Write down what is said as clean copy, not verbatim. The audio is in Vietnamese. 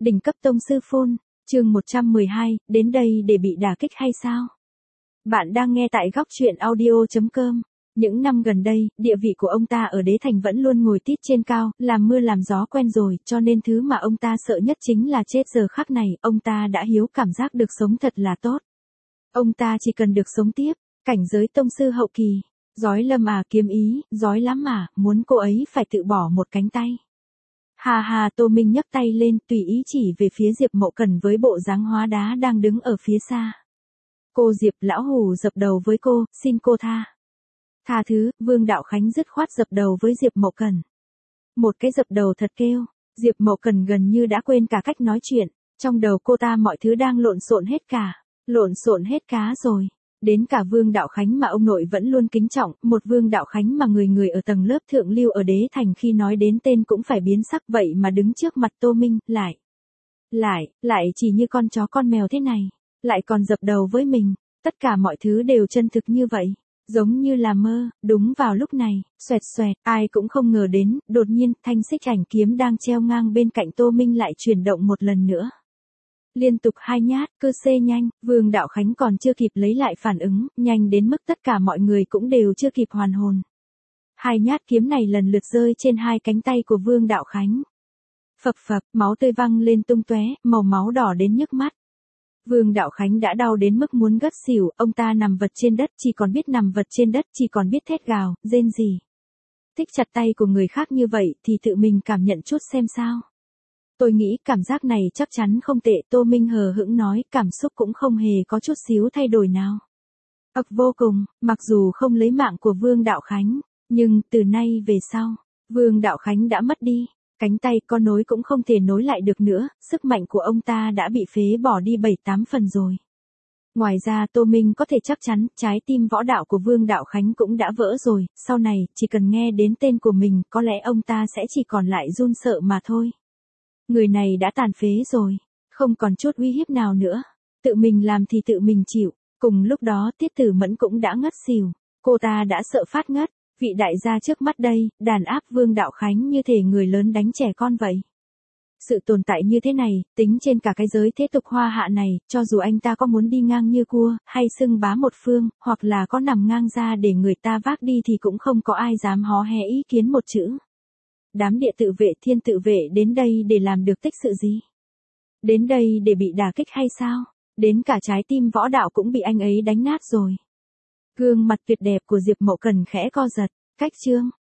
Đỉnh cấp tông sư phôn, chương 112, đến đây để bị đả kích hay sao? Bạn đang nghe tại góc truyện audio.com. Những năm gần đây, địa vị của ông ta ở đế thành vẫn luôn ngồi tít trên cao, làm mưa làm gió quen rồi, cho nên thứ mà ông ta sợ nhất chính là chết. Giờ khắc này, ông ta đã hiếu cảm giác được sống thật là tốt. Ông ta chỉ cần được sống tiếp, cảnh giới tông sư hậu kỳ. Giói Lâm à, kiếm ý, giói lắm mà, muốn cô ấy phải tự bỏ một cánh tay. Hà hà, Tô Minh nhấc tay lên, tùy ý chỉ về phía Diệp Mậu Cần với bộ dáng hóa đá đang đứng ở phía xa. Cô Diệp, lão hủ dập đầu với cô, xin cô tha. Tha thứ, Vương Đạo Khánh dứt khoát dập đầu với Diệp Mậu Cần. Một cái dập đầu thật kêu, Diệp Mậu Cần gần như đã quên cả cách nói chuyện, trong đầu cô ta mọi thứ đang lộn xộn hết cá rồi. Đến cả Vương Đạo Khánh mà ông nội vẫn luôn kính trọng, một Vương Đạo Khánh mà người người ở tầng lớp thượng lưu ở đế thành khi nói đến tên cũng phải biến sắc, vậy mà đứng trước mặt Tô Minh, lại chỉ như con chó con mèo thế này, lại còn dập đầu với mình, tất cả mọi thứ đều chân thực như vậy, giống như là mơ. Đúng vào lúc này, xoẹt xoẹt, ai cũng không ngờ đến, đột nhiên, thanh xích ảnh kiếm đang treo ngang bên cạnh Tô Minh lại chuyển động một lần nữa. Liên tục 2 nhát, cơ xê nhanh, Vương Đạo Khánh còn chưa kịp lấy lại phản ứng, nhanh đến mức tất cả mọi người cũng đều chưa kịp hoàn hồn. 2 nhát kiếm này lần lượt rơi trên 2 cánh tay của Vương Đạo Khánh. Phập phập, máu tươi văng lên tung tóe, màu máu đỏ đến nhức mắt. Vương Đạo Khánh đã đau đến mức muốn ngất xỉu, ông ta nằm vật trên đất, chỉ còn biết nằm vật trên đất, chỉ còn biết thét gào, rên rỉ. Thích chặt tay của người khác như vậy thì tự mình cảm nhận chút xem sao. Tôi nghĩ cảm giác này chắc chắn không tệ, Tô Minh hờ hững nói, cảm xúc cũng không hề có chút xíu thay đổi nào. Ực vô cùng, mặc dù không lấy mạng của Vương Đạo Khánh, nhưng từ nay về sau, Vương Đạo Khánh đã mất đi, cánh tay có nối cũng không thể nối lại được nữa, sức mạnh của ông ta đã bị phế bỏ đi 7-8 phần rồi. Ngoài ra Tô Minh có thể chắc chắn, trái tim võ đạo của Vương Đạo Khánh cũng đã vỡ rồi, sau này, chỉ cần nghe đến tên của mình, có lẽ ông ta sẽ chỉ còn lại run sợ mà thôi. Người này đã tàn phế rồi, không còn chút uy hiếp nào nữa, tự mình làm thì tự mình chịu. Cùng lúc đó Tiết Tử Mẫn cũng đã ngất xỉu, cô ta đã sợ phát ngất, vị đại gia trước mắt đây, đàn áp Vương Đạo Khánh như thể người lớn đánh trẻ con vậy. Sự tồn tại như thế này, tính trên cả cái giới thế tục hoa hạ này, cho dù anh ta có muốn đi ngang như cua, hay xưng bá một phương, hoặc là có nằm ngang ra để người ta vác đi thì cũng không có ai dám hó hé ý kiến một chữ. Đám địa tự vệ thiên tự vệ đến đây để làm được tích sự gì? Đến đây để bị đả kích hay sao? Đến cả trái tim võ đạo cũng bị anh ấy đánh nát rồi. Gương mặt tuyệt đẹp của Diệp Mậu Cần khẽ co giật, cách chương,